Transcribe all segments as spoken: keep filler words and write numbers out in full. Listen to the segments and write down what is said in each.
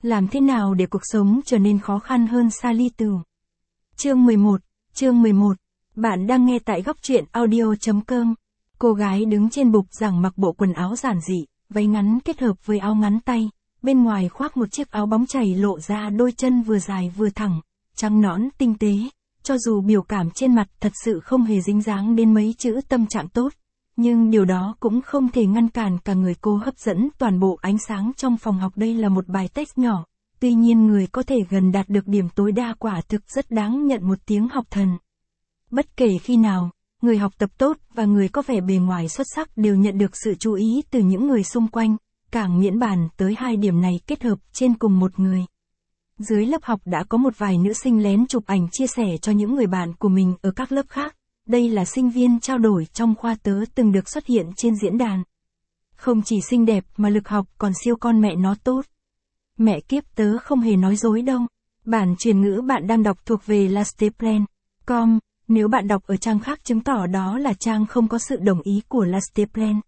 Làm thế nào để cuộc sống trở nên khó khăn hơn Sally Tửu? Chương mười một, chương mười một. Bạn đang nghe tại góc truyện audio chấm com. Cô gái đứng trên bục giảng mặc bộ quần áo giản dị, váy ngắn kết hợp với áo ngắn tay, bên ngoài khoác một chiếc áo bóng chảy lộ ra đôi chân vừa dài vừa thẳng, trắng nõn tinh tế, cho dù biểu cảm trên mặt thật sự không hề dính dáng đến mấy chữ tâm trạng tốt, nhưng điều đó cũng không thể ngăn cản cả người cô hấp dẫn toàn bộ ánh sáng trong phòng học. Đây là một bài test nhỏ, tuy nhiên người có thể gần đạt được điểm tối đa quả thực rất đáng nhận một tiếng học thần. Bất kể khi nào, người học tập tốt và người có vẻ bề ngoài xuất sắc đều nhận được sự chú ý từ những người xung quanh, càng miễn bàn tới hai điểm này kết hợp trên cùng một người. Dưới lớp học đã có một vài nữ sinh lén chụp ảnh chia sẻ cho những người bạn của mình ở các lớp khác. Đây là sinh viên trao đổi trong khoa tớ từng được xuất hiện trên diễn đàn. Không chỉ xinh đẹp mà lực học còn siêu con mẹ nó tốt. Mẹ kiếp, tớ không hề nói dối đâu. Bản truyền ngữ bạn đang đọc thuộc về lasteplan chấm com. Nếu bạn đọc ở trang khác chứng tỏ đó là trang không có sự đồng ý của lasteplan.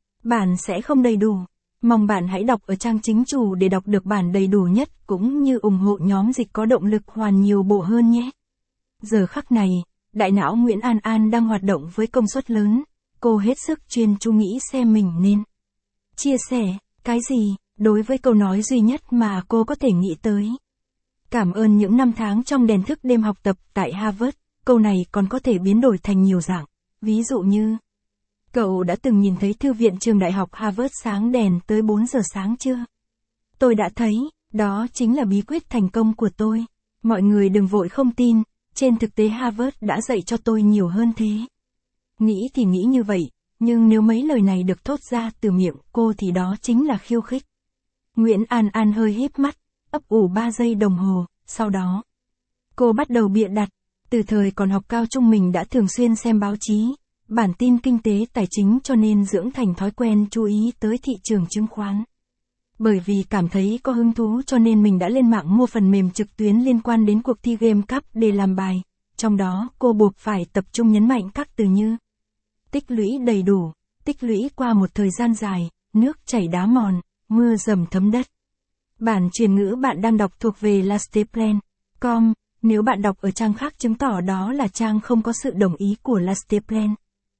Bản sẽ không đầy đủ. Mong bạn hãy đọc ở trang chính chủ để đọc được bản đầy đủ nhất cũng như ủng hộ nhóm dịch có động lực hoàn nhiều bộ hơn nhé. Giờ khắc này, đại não Nguyễn An An đang hoạt động với công suất lớn. Cô hết sức chuyên chú nghĩ xem mình nên chia sẻ cái gì đối với câu nói duy nhất mà cô có thể nghĩ tới. Cảm ơn những năm tháng trong đèn thức đêm học tập tại Harvard. Câu này còn có thể biến đổi thành nhiều dạng. Ví dụ như, cậu đã từng nhìn thấy thư viện trường đại học Harvard sáng đèn tới bốn giờ sáng chưa? Tôi đã thấy, đó chính là bí quyết thành công của tôi. Mọi người đừng vội không tin, trên thực tế Harvard đã dạy cho tôi nhiều hơn thế. Nghĩ thì nghĩ như vậy, nhưng nếu mấy lời này được thốt ra từ miệng cô thì đó chính là khiêu khích. Nguyễn An An hơi híp mắt, ấp ủ ba giây đồng hồ, sau đó cô bắt đầu bịa đặt. Từ thời còn học cao trung mình đã thường xuyên xem báo chí, bản tin kinh tế tài chính cho nên dưỡng thành thói quen chú ý tới thị trường chứng khoán. Bởi vì cảm thấy có hứng thú cho nên mình đã lên mạng mua phần mềm trực tuyến liên quan đến cuộc thi Game Cup để làm bài. Trong đó cô buộc phải tập trung nhấn mạnh các từ như tích lũy đầy đủ, tích lũy qua một thời gian dài, nước chảy đá mòn, mưa dầm thấm đất. Bản truyền ngữ bạn đang đọc thuộc về lasteplan chấm com. Nếu bạn đọc ở trang khác chứng tỏ đó là trang không có sự đồng ý của lasteplan.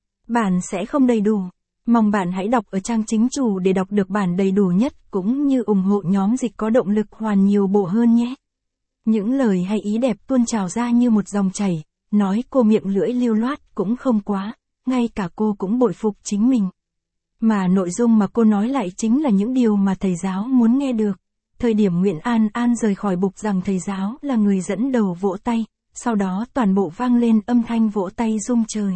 Bản sẽ không đầy đủ. Mong bạn hãy đọc ở trang chính chủ để đọc được bản đầy đủ nhất cũng như ủng hộ nhóm dịch có động lực hoàn nhiều bộ hơn nhé. Những lời hay ý đẹp tuôn trào ra như một dòng chảy, nói cô miệng lưỡi lưu loát cũng không quá, ngay cả cô cũng bội phục chính mình. Mà nội dung mà cô nói lại chính là những điều mà thầy giáo muốn nghe được. Thời điểm Nguyễn An An rời khỏi bục rằng thầy giáo là người dẫn đầu vỗ tay, sau đó toàn bộ vang lên âm thanh vỗ tay rung trời.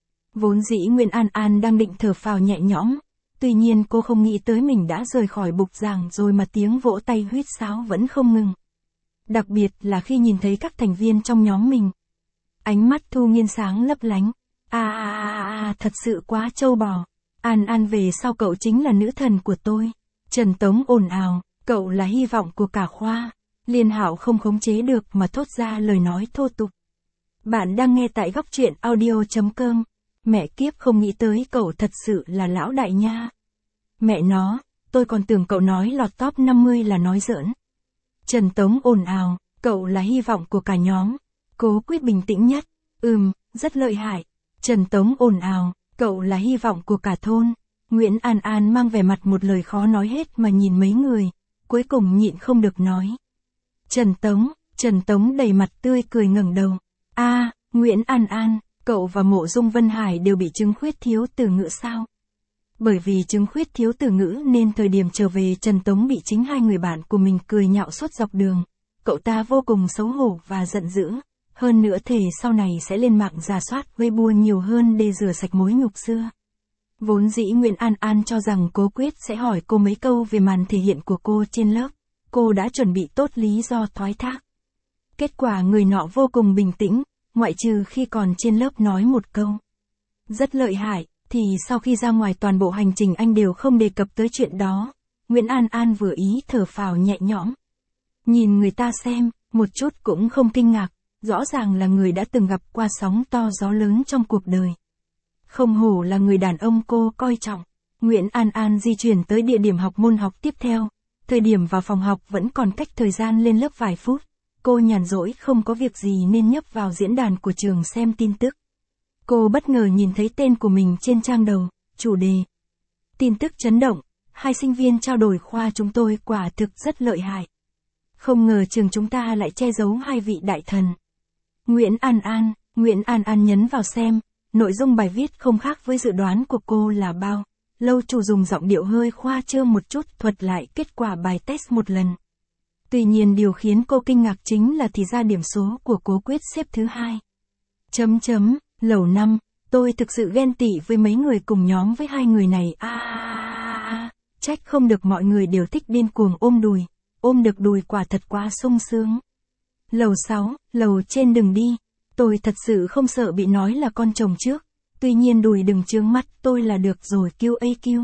Vốn dĩ Nguyễn An An đang định thở phào nhẹ nhõm, tuy nhiên cô không nghĩ tới mình đã rời khỏi bục giảng rồi mà tiếng vỗ tay huýt sáo vẫn không ngừng. Đặc biệt là khi nhìn thấy các thành viên trong nhóm mình. Ánh mắt Thu Nghiên sáng lấp lánh. À à à à, thật sự quá trâu bò. An An về sau cậu chính là nữ thần của tôi. Trần Tống ồn ào. Cậu là hy vọng của cả khoa. Liên Hạo không khống chế được mà thốt ra lời nói thô tục. Bạn đang nghe tại góc truyện audio chấm com. Mẹ kiếp, không nghĩ tới cậu thật sự là lão đại nha. Mẹ nó, tôi còn tưởng cậu nói lọt top năm mươi là nói giỡn. Trần Tống ồn ào, cậu là hy vọng của cả nhóm. Cố Quyết bình tĩnh nhất. Ừm, rất lợi hại. Trần Tống ồn ào, cậu là hy vọng của cả thôn. Nguyễn An An mang vẻ mặt một lời khó nói hết mà nhìn mấy người. Cuối cùng nhịn không được nói. Trần Tống, Trần Tống đầy mặt tươi cười ngẩng đầu. A, à, Nguyễn An An, cậu và Mộ Dung Vân Hải đều bị chứng khuyết thiếu từ ngữ sao? Bởi vì chứng khuyết thiếu từ ngữ nên thời điểm trở về Trần Tống bị chính hai người bạn của mình cười nhạo suốt dọc đường. Cậu ta vô cùng xấu hổ và giận dữ. Hơn nữa thề sau này sẽ lên mạng rà soát Weibo nhiều hơn để rửa sạch mối nhục xưa. Vốn dĩ Nguyễn An An cho rằng Cố Quyết sẽ hỏi cô mấy câu về màn thể hiện của cô trên lớp. Cô đã chuẩn bị tốt lý do thoái thác. Kết quả người nọ vô cùng bình tĩnh, ngoại trừ khi còn trên lớp nói một câu. Rất lợi hại, thì sau khi ra ngoài toàn bộ hành trình anh đều không đề cập tới chuyện đó. Nguyễn An An vừa ý thở phào nhẹ nhõm. Nhìn người ta xem, một chút cũng không kinh ngạc, rõ ràng là người đã từng gặp qua sóng to gió lớn trong cuộc đời. Không hổ là người đàn ông cô coi trọng. Nguyễn An An di chuyển tới địa điểm học môn học tiếp theo. Thời điểm vào phòng học vẫn còn cách thời gian lên lớp vài phút. Cô nhàn rỗi không có việc gì nên nhấp vào diễn đàn của trường xem tin tức. Cô bất ngờ nhìn thấy tên của mình trên trang đầu, chủ đề. Tin tức chấn động, hai sinh viên trao đổi khoa chúng tôi quả thực rất lợi hại. Không ngờ trường chúng ta lại che giấu hai vị đại thần. Nguyễn An An, Nguyễn An An nhấn vào xem, nội dung bài viết không khác với dự đoán của cô là bao. Lâu chủ dùng giọng điệu hơi khoa trương một chút thuật lại kết quả bài test một lần. Tuy nhiên điều khiến cô kinh ngạc chính là thì ra điểm số của Cố Quyết xếp thứ hai. Chấm chấm, lầu năm, tôi thực sự ghen tị với mấy người cùng nhóm với hai người này. A à, à, trách không được mọi người đều thích điên cuồng ôm đùi, ôm được đùi quả thật quá sung sướng. Lầu sáu, lầu trên đừng đi, tôi thật sự không sợ bị nói là con chồng trước, tuy nhiên đùi đừng chướng mắt tôi là được rồi kiu a kiu.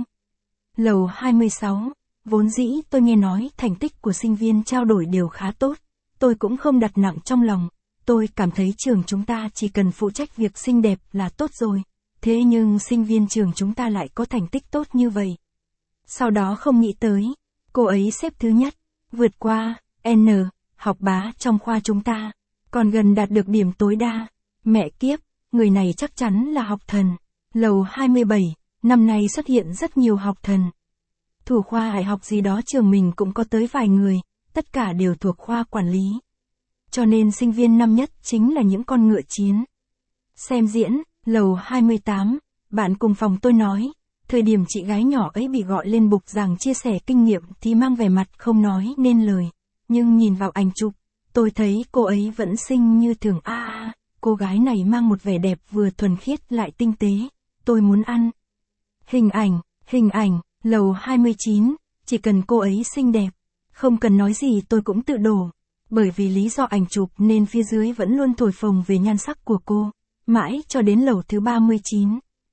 Lầu hai mươi sáu, vốn dĩ tôi nghe nói thành tích của sinh viên trao đổi đều khá tốt, tôi cũng không đặt nặng trong lòng, tôi cảm thấy trường chúng ta chỉ cần phụ trách việc xinh đẹp là tốt rồi, thế nhưng sinh viên trường chúng ta lại có thành tích tốt như vậy. Sau đó không nghĩ tới, cô ấy xếp thứ nhất, vượt qua N, học bá trong khoa chúng ta, còn gần đạt được điểm tối đa. Mẹ kiếp, người này chắc chắn là học thần. Lầu hai mươi bảy, năm nay xuất hiện rất nhiều học thần. Thủ khoa hải học gì đó trường mình cũng có tới vài người, tất cả đều thuộc khoa quản lý. Cho nên sinh viên năm nhất chính là những con ngựa chiến. Xem diễn, lầu hai mươi tám, bạn cùng phòng tôi nói, thời điểm chị gái nhỏ ấy bị gọi lên bục giảng chia sẻ kinh nghiệm thì mang vẻ mặt không nói nên lời. Nhưng nhìn vào ảnh chụp, tôi thấy cô ấy vẫn xinh như thường. A à, cô gái này mang một vẻ đẹp vừa thuần khiết lại tinh tế, tôi muốn ăn. Hình ảnh, hình ảnh, lầu hai mươi chín, chỉ cần cô ấy xinh đẹp, không cần nói gì tôi cũng tự đổ. Bởi vì lý do ảnh chụp nên phía dưới vẫn luôn thổi phồng về nhan sắc của cô, mãi cho đến lầu thứ ba mươi chín.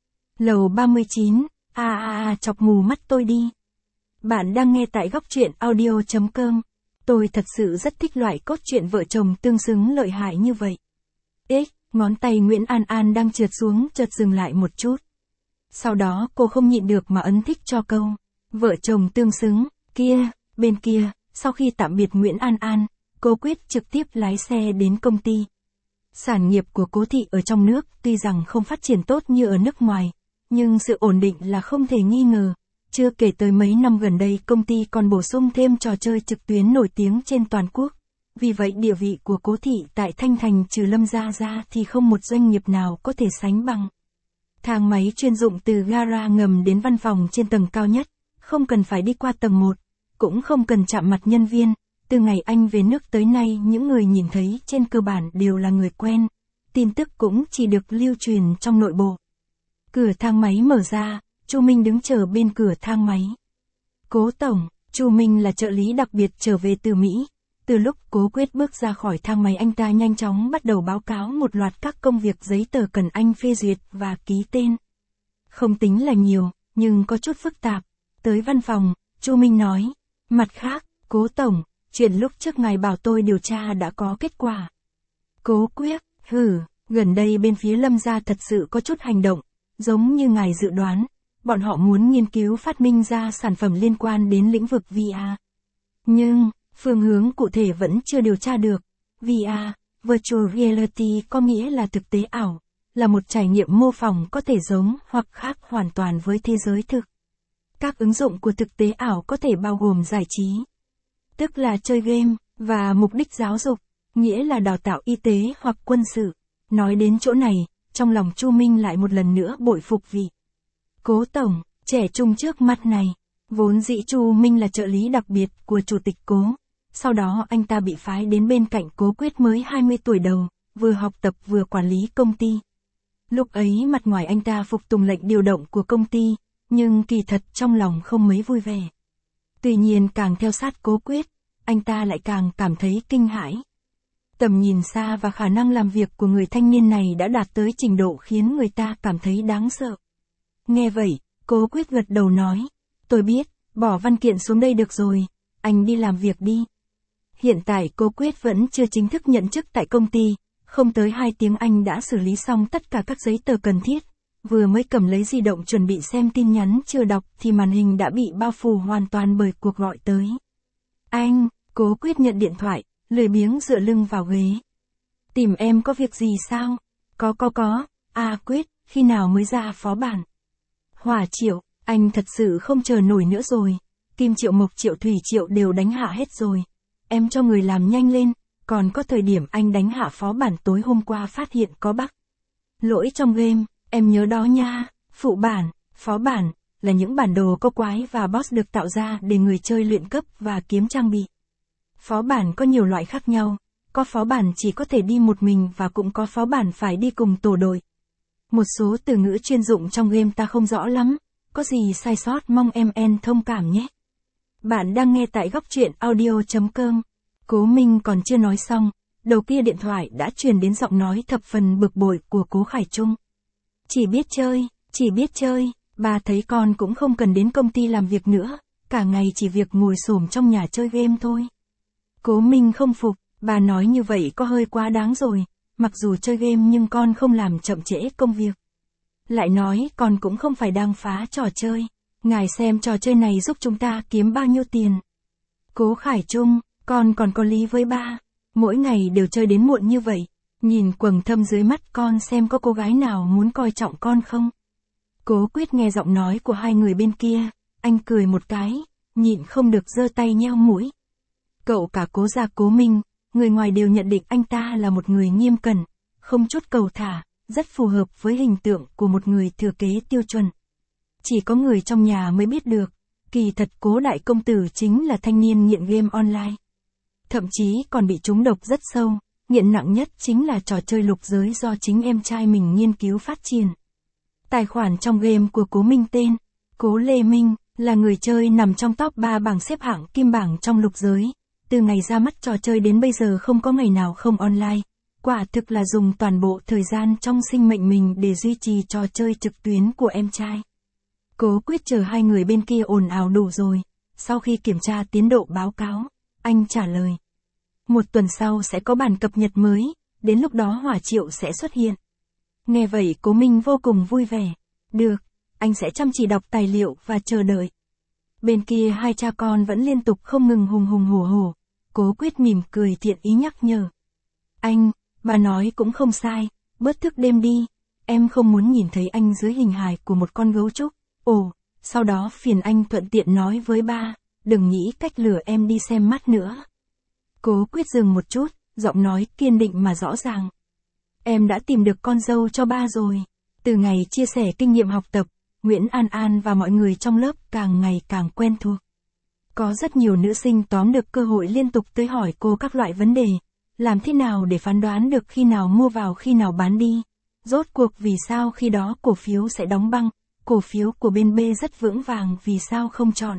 Lầu ba mươi chín, a a a chọc mù mắt tôi đi. Bạn đang nghe tại góc truyện audio chấm com. Tôi thật sự rất thích loại cốt truyện vợ chồng tương xứng lợi hại như vậy. X, ngón tay Nguyễn An An đang trượt xuống chợt dừng lại một chút. Sau đó cô không nhịn được mà ấn thích cho câu. Vợ chồng tương xứng, kia, bên kia, sau khi tạm biệt Nguyễn An An, Cố Quyết trực tiếp lái xe đến công ty. Sản nghiệp của Cố thị ở trong nước tuy rằng không phát triển tốt như ở nước ngoài, nhưng sự ổn định là không thể nghi ngờ. Chưa kể tới mấy năm gần đây công ty còn bổ sung thêm trò chơi trực tuyến nổi tiếng trên toàn quốc. Vì vậy địa vị của Cố thị tại Thanh Thành trừ Lâm gia ra thì không một doanh nghiệp nào có thể sánh bằng. Thang máy chuyên dụng từ gara ngầm đến văn phòng trên tầng cao nhất, không cần phải đi qua tầng một, cũng không cần chạm mặt nhân viên. Từ ngày anh về nước tới nay những người nhìn thấy trên cơ bản đều là người quen, tin tức cũng chỉ được lưu truyền trong nội bộ. Cửa thang máy mở ra, Chu Minh đứng chờ bên cửa thang máy. Cố tổng, Chu Minh là trợ lý đặc biệt trở về từ Mỹ. Từ lúc Cố Quyết bước ra khỏi thang máy anh ta nhanh chóng bắt đầu báo cáo một loạt các công việc giấy tờ cần anh phê duyệt và ký tên. Không tính là nhiều, nhưng có chút phức tạp. Tới văn phòng, Chu Minh nói, mặt khác, Cố tổng, chuyện lúc trước ngài bảo tôi điều tra đã có kết quả. Cố Quyết, hử, gần đây bên phía Lâm gia thật sự có chút hành động, giống như ngài dự đoán. Bọn họ muốn nghiên cứu phát minh ra sản phẩm liên quan đến lĩnh vực vê rờ. Nhưng, phương hướng cụ thể vẫn chưa điều tra được. vê rờ, Virtual Reality có nghĩa là thực tế ảo, là một trải nghiệm mô phỏng có thể giống hoặc khác hoàn toàn với thế giới thực. Các ứng dụng của thực tế ảo có thể bao gồm giải trí, tức là chơi game, và mục đích giáo dục, nghĩa là đào tạo y tế hoặc quân sự. Nói đến chỗ này, trong lòng Chu Minh lại một lần nữa bội phục vị Cố tổng, trẻ trung trước mắt này. Vốn dĩ Chu Minh là trợ lý đặc biệt của chủ tịch Cố. Sau đó anh ta bị phái đến bên cạnh Cố Quyết mới hai mươi tuổi đầu, vừa học tập vừa quản lý công ty. Lúc ấy mặt ngoài anh ta phục tùng lệnh điều động của công ty, nhưng kỳ thật trong lòng không mấy vui vẻ. Tuy nhiên càng theo sát Cố Quyết, anh ta lại càng cảm thấy kinh hãi. Tầm nhìn xa và khả năng làm việc của người thanh niên này đã đạt tới trình độ khiến người ta cảm thấy đáng sợ. Nghe vậy, Cố Quyết gật đầu nói, tôi biết, bỏ văn kiện xuống đây được rồi, anh đi làm việc đi. Hiện tại Cố Quyết vẫn chưa chính thức nhận chức tại công ty, không tới hai tiếng anh đã xử lý xong tất cả các giấy tờ cần thiết, vừa mới cầm lấy di động chuẩn bị xem tin nhắn chưa đọc thì màn hình đã bị bao phủ hoàn toàn bởi cuộc gọi tới. Anh, Cố Quyết nhận điện thoại, lười biếng dựa lưng vào ghế. Tìm em có việc gì sao? Có có có, à Quyết, khi nào mới ra phó bản? Hỏa Triệu, anh thật sự không chờ nổi nữa rồi. Kim Triệu, Mộc Triệu, Thủy Triệu đều đánh hạ hết rồi. Em cho người làm nhanh lên, còn có thời điểm anh đánh hạ phó bản tối hôm qua phát hiện có bug. Lỗi trong game, em nhớ đó nha. Phụ bản, phó bản, là những bản đồ có quái và boss được tạo ra để người chơi luyện cấp và kiếm trang bị. Phó bản có nhiều loại khác nhau, có phó bản chỉ có thể đi một mình và cũng có phó bản phải đi cùng tổ đội. Một số từ ngữ chuyên dụng trong game ta không rõ lắm, có gì sai sót mong em en thông cảm nhé. Bạn đang nghe tại góc truyện audio chấm com. Cố Minh còn chưa nói xong, đầu kia điện thoại đã truyền đến giọng nói thập phần bực bội của Cố Khải Trung. Chỉ biết chơi, chỉ biết chơi, bà thấy con cũng không cần đến công ty làm việc nữa, cả ngày chỉ việc ngồi xổm trong nhà chơi game thôi. Cố Minh không phục, bà nói như vậy có hơi quá đáng rồi, mặc dù chơi game nhưng con không làm chậm trễ công việc. Lại nói con cũng không phải đang phá trò chơi, ngài xem trò chơi này giúp chúng ta kiếm bao nhiêu tiền. Cố Khải Trung, con còn có lý với ba, mỗi ngày đều chơi đến muộn như vậy, nhìn quầng thâm dưới mắt con xem có cô gái nào muốn coi trọng con không. Cố Quyết nghe giọng nói của hai người bên kia, anh cười một cái, nhịn không được giơ tay nheo mũi. Cậu cả Cố gia Cố Minh, người ngoài đều nhận định anh ta là một người nghiêm cẩn, không chút cầu thả, rất phù hợp với hình tượng của một người thừa kế tiêu chuẩn. Chỉ có người trong nhà mới biết được, kỳ thật Cố đại công tử chính là thanh niên nghiện game online. Thậm chí còn bị trúng độc rất sâu, nghiện nặng nhất chính là trò chơi lục giới do chính em trai mình nghiên cứu phát triển. Tài khoản trong game của Cố Minh tên Cố Lê Minh, là người chơi nằm trong top ba bảng xếp hạng kim bảng trong lục giới. Từ ngày ra mắt trò chơi đến bây giờ không có ngày nào không online. Quả thực là dùng toàn bộ thời gian trong sinh mệnh mình để duy trì trò chơi trực tuyến của em trai. Cố Quyết chờ hai người bên kia ồn ào đủ rồi. Sau khi kiểm tra tiến độ báo cáo, anh trả lời. Một tuần sau sẽ có bản cập nhật mới, đến lúc đó Hỏa Triệu sẽ xuất hiện. Nghe vậy Cố Minh vô cùng vui vẻ. Được, anh sẽ chăm chỉ đọc tài liệu và chờ đợi. Bên kia hai cha con vẫn liên tục không ngừng hùng hùng hổ hổ. Cố Quyết mỉm cười thiện ý nhắc nhở. Anh, bà nói cũng không sai, bớt thức đêm đi. Em không muốn nhìn thấy anh dưới hình hài của một con gấu trúc. Ồ, sau đó phiền anh thuận tiện nói với ba, đừng nghĩ cách lừa em đi xem mắt nữa. Cố Quyết dừng một chút, giọng nói kiên định mà rõ ràng. Em đã tìm được con dâu cho ba rồi. Từ ngày chia sẻ kinh nghiệm học tập, Nguyễn An An và mọi người trong lớp càng ngày càng quen thuộc. Có rất nhiều nữ sinh tóm được cơ hội liên tục tới hỏi cô các loại vấn đề. Làm thế nào để phán đoán được khi nào mua vào khi nào bán đi? Rốt cuộc vì sao khi đó cổ phiếu sẽ đóng băng, cổ phiếu của bên B rất vững vàng vì sao không chọn?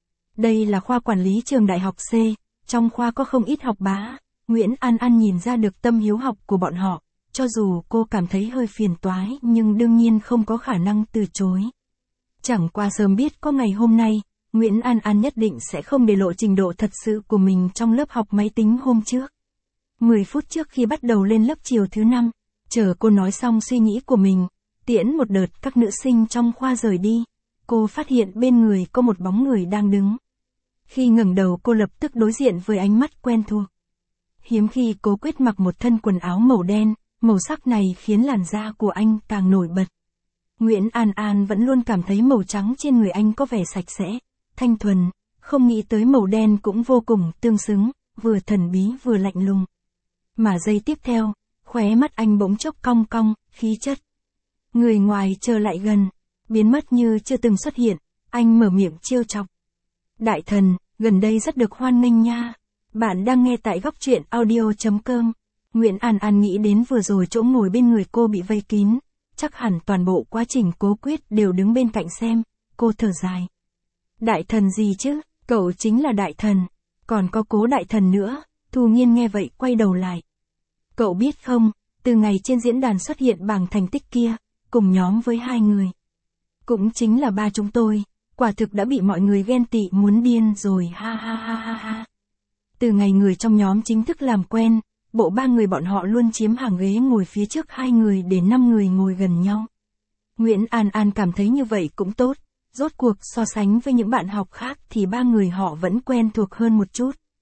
Đây là khoa quản lý trường đại học C, trong khoa có không ít học bá. Nguyễn An An nhìn ra được tâm hiếu học của bọn họ, cho dù cô cảm thấy hơi phiền toái nhưng đương nhiên không có khả năng từ chối. Chẳng qua sớm biết có ngày hôm nay, Nguyễn An An nhất định sẽ không để lộ trình độ thật sự của mình trong lớp học máy tính hôm trước. mười phút trước khi bắt đầu lên lớp chiều thứ năm, chờ cô nói xong suy nghĩ của mình, tiễn một đợt các nữ sinh trong khoa rời đi, cô phát hiện bên người có một bóng người đang đứng. Khi ngẩng đầu cô lập tức đối diện với ánh mắt quen thuộc. Hiếm khi Cố Quyết mặc một thân quần áo màu đen, màu sắc này khiến làn da của anh càng nổi bật. Nguyễn An An vẫn luôn cảm thấy màu trắng trên người anh có vẻ sạch sẽ, thanh thuần, không nghĩ tới màu đen cũng vô cùng tương xứng, vừa thần bí vừa lạnh lùng. Mà giây tiếp theo, khóe mắt anh bỗng chốc cong cong, khí chất. Người ngoài trở lại gần, biến mất như chưa từng xuất hiện, anh mở miệng trêu chọc. Đại thần, gần đây rất được hoan nghênh nha. Bạn đang nghe tại góc truyện audio chấm com. Nguyễn An An nghĩ đến vừa rồi chỗ ngồi bên người cô bị vây kín, chắc hẳn toàn bộ quá trình Cố Quyết đều đứng bên cạnh xem, cô thở dài. Đại thần gì chứ, cậu chính là đại thần, còn có Cố đại thần nữa. Thu Nghiên nghe vậy quay đầu lại. Cậu biết không, từ ngày trên diễn đàn xuất hiện bảng thành tích kia, cùng nhóm với hai người. Cũng chính là ba chúng tôi, quả thực đã bị mọi người ghen tị muốn điên rồi ha ha ha ha ha. Từ ngày người trong nhóm chính thức làm quen, bộ ba người bọn họ luôn chiếm hàng ghế ngồi phía trước hai người để năm người ngồi gần nhau. Nguyễn An An cảm thấy như vậy cũng tốt, rốt cuộc so sánh với những bạn học khác thì ba người họ vẫn quen thuộc hơn một chút.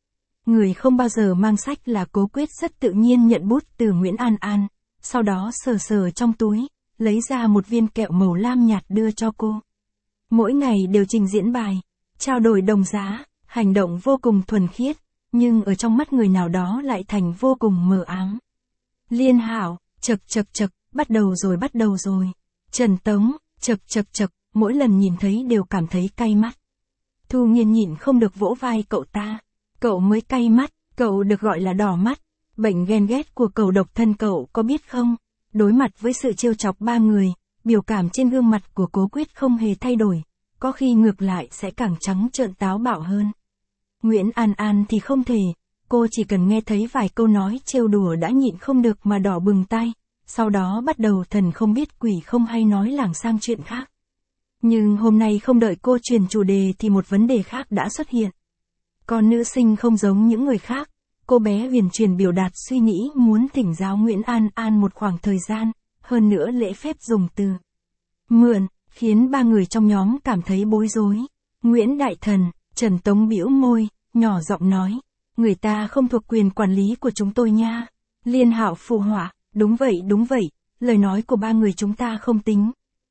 Người không bao giờ mang sách là Cố Quyết rất tự nhiên nhận bút từ Nguyễn An An, sau đó sờ sờ trong túi, lấy ra một viên kẹo màu lam nhạt đưa cho cô. Mỗi ngày đều trình diễn bài, trao đổi đồng giá, hành động vô cùng thuần khiết, nhưng ở trong mắt người nào đó lại thành vô cùng mờ ám. Liên Hảo, chật chật chật, bắt đầu rồi bắt đầu rồi. Trần Tống, chật chật chật, mỗi lần nhìn thấy đều cảm thấy cay mắt. Thu Nghiên nhịn không được vỗ vai cậu ta. Cậu mới cay mắt, cậu được gọi là đỏ mắt. Bệnh ghen ghét của cậu độc thân cậu có biết không? Đối mặt với sự trêu chọc ba người, biểu cảm trên gương mặt của Cố Quyết không hề thay đổi, có khi ngược lại sẽ càng trắng trợn táo bạo hơn. Nguyễn An An thì không thể, cô chỉ cần nghe thấy vài câu nói trêu đùa đã nhịn không được mà đỏ bừng tay, sau đó bắt đầu thần không biết quỷ không hay nói lảng sang chuyện khác. Nhưng hôm nay không đợi cô truyền chủ đề thì một vấn đề khác đã xuất hiện. Con nữ sinh không giống những người khác, cô bé huyền truyền biểu đạt suy nghĩ muốn thỉnh giáo Nguyễn An An một khoảng thời gian, hơn nữa lễ phép dùng từ mượn, khiến ba người trong nhóm cảm thấy bối rối. Nguyễn Đại Thần, Trần Tống bĩu môi, nhỏ giọng nói, người ta không thuộc quyền quản lý của chúng tôi nha. Liên Hạo phụ họa, đúng vậy đúng vậy, lời nói của ba người chúng ta không tính.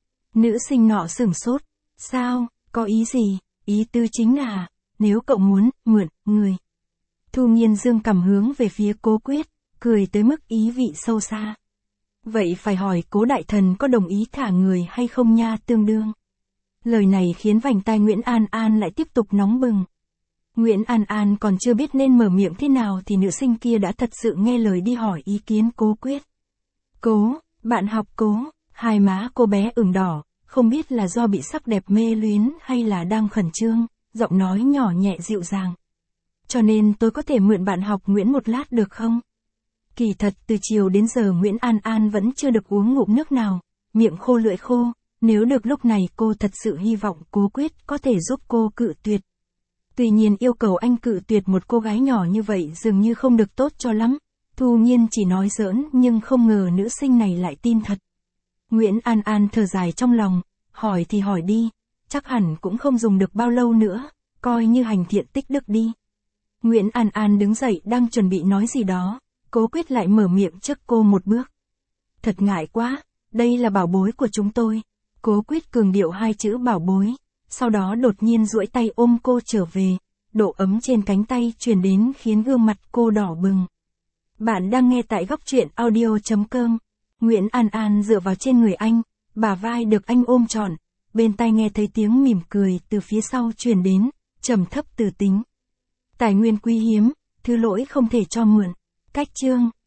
Nữ sinh nọ sửng sốt, sao, có ý gì, ý tứ chính là, nếu cậu muốn, mượn, người. Thu Nghiên dương cầm hướng về phía Cố Quyết, cười tới mức ý vị sâu xa. Vậy phải hỏi Cố Đại Thần có đồng ý thả người hay không nha tương đương. Lời này khiến vành tai Nguyễn An An lại tiếp tục nóng bừng. Nguyễn An An còn chưa biết nên mở miệng thế nào thì nữ sinh kia đã thật sự nghe lời đi hỏi ý kiến Cố Quyết. Cố, bạn học Cố, hai má cô bé ửng đỏ, không biết là do bị sắc đẹp mê luyến hay là đang khẩn trương, giọng nói nhỏ nhẹ dịu dàng. Cho nên tôi có thể mượn bạn học Nguyễn một lát được không? Kỳ thật từ chiều đến giờ Nguyễn An An vẫn chưa được uống ngụm nước nào, miệng khô lưỡi khô, nếu được lúc này cô thật sự hy vọng Cố Quyết có thể giúp cô cự tuyệt. Tuy nhiên yêu cầu anh cự tuyệt một cô gái nhỏ như vậy dường như không được tốt cho lắm, Thu Nghiên chỉ nói giỡn nhưng không ngờ nữ sinh này lại tin thật. Nguyễn An An thở dài trong lòng, hỏi thì hỏi đi, chắc hẳn cũng không dùng được bao lâu nữa, coi như hành thiện tích đức đi. Nguyễn An An đứng dậy đang chuẩn bị nói gì đó, Cố Quyết lại mở miệng trước cô một bước. Thật ngại quá, đây là bảo bối của chúng tôi. Cố Quyết cường điệu hai chữ bảo bối, sau đó đột nhiên duỗi tay ôm cô trở về, độ ấm trên cánh tay truyền đến khiến gương mặt cô đỏ bừng. Bạn đang nghe tại góc truyện audio chấm com. Nguyễn An An dựa vào trên người anh, bả vai được anh ôm trọn, bên tai nghe thấy tiếng mỉm cười từ phía sau truyền đến, trầm thấp từ tính. Tài nguyên quý hiếm, thứ lỗi không thể cho mượn. Cách chương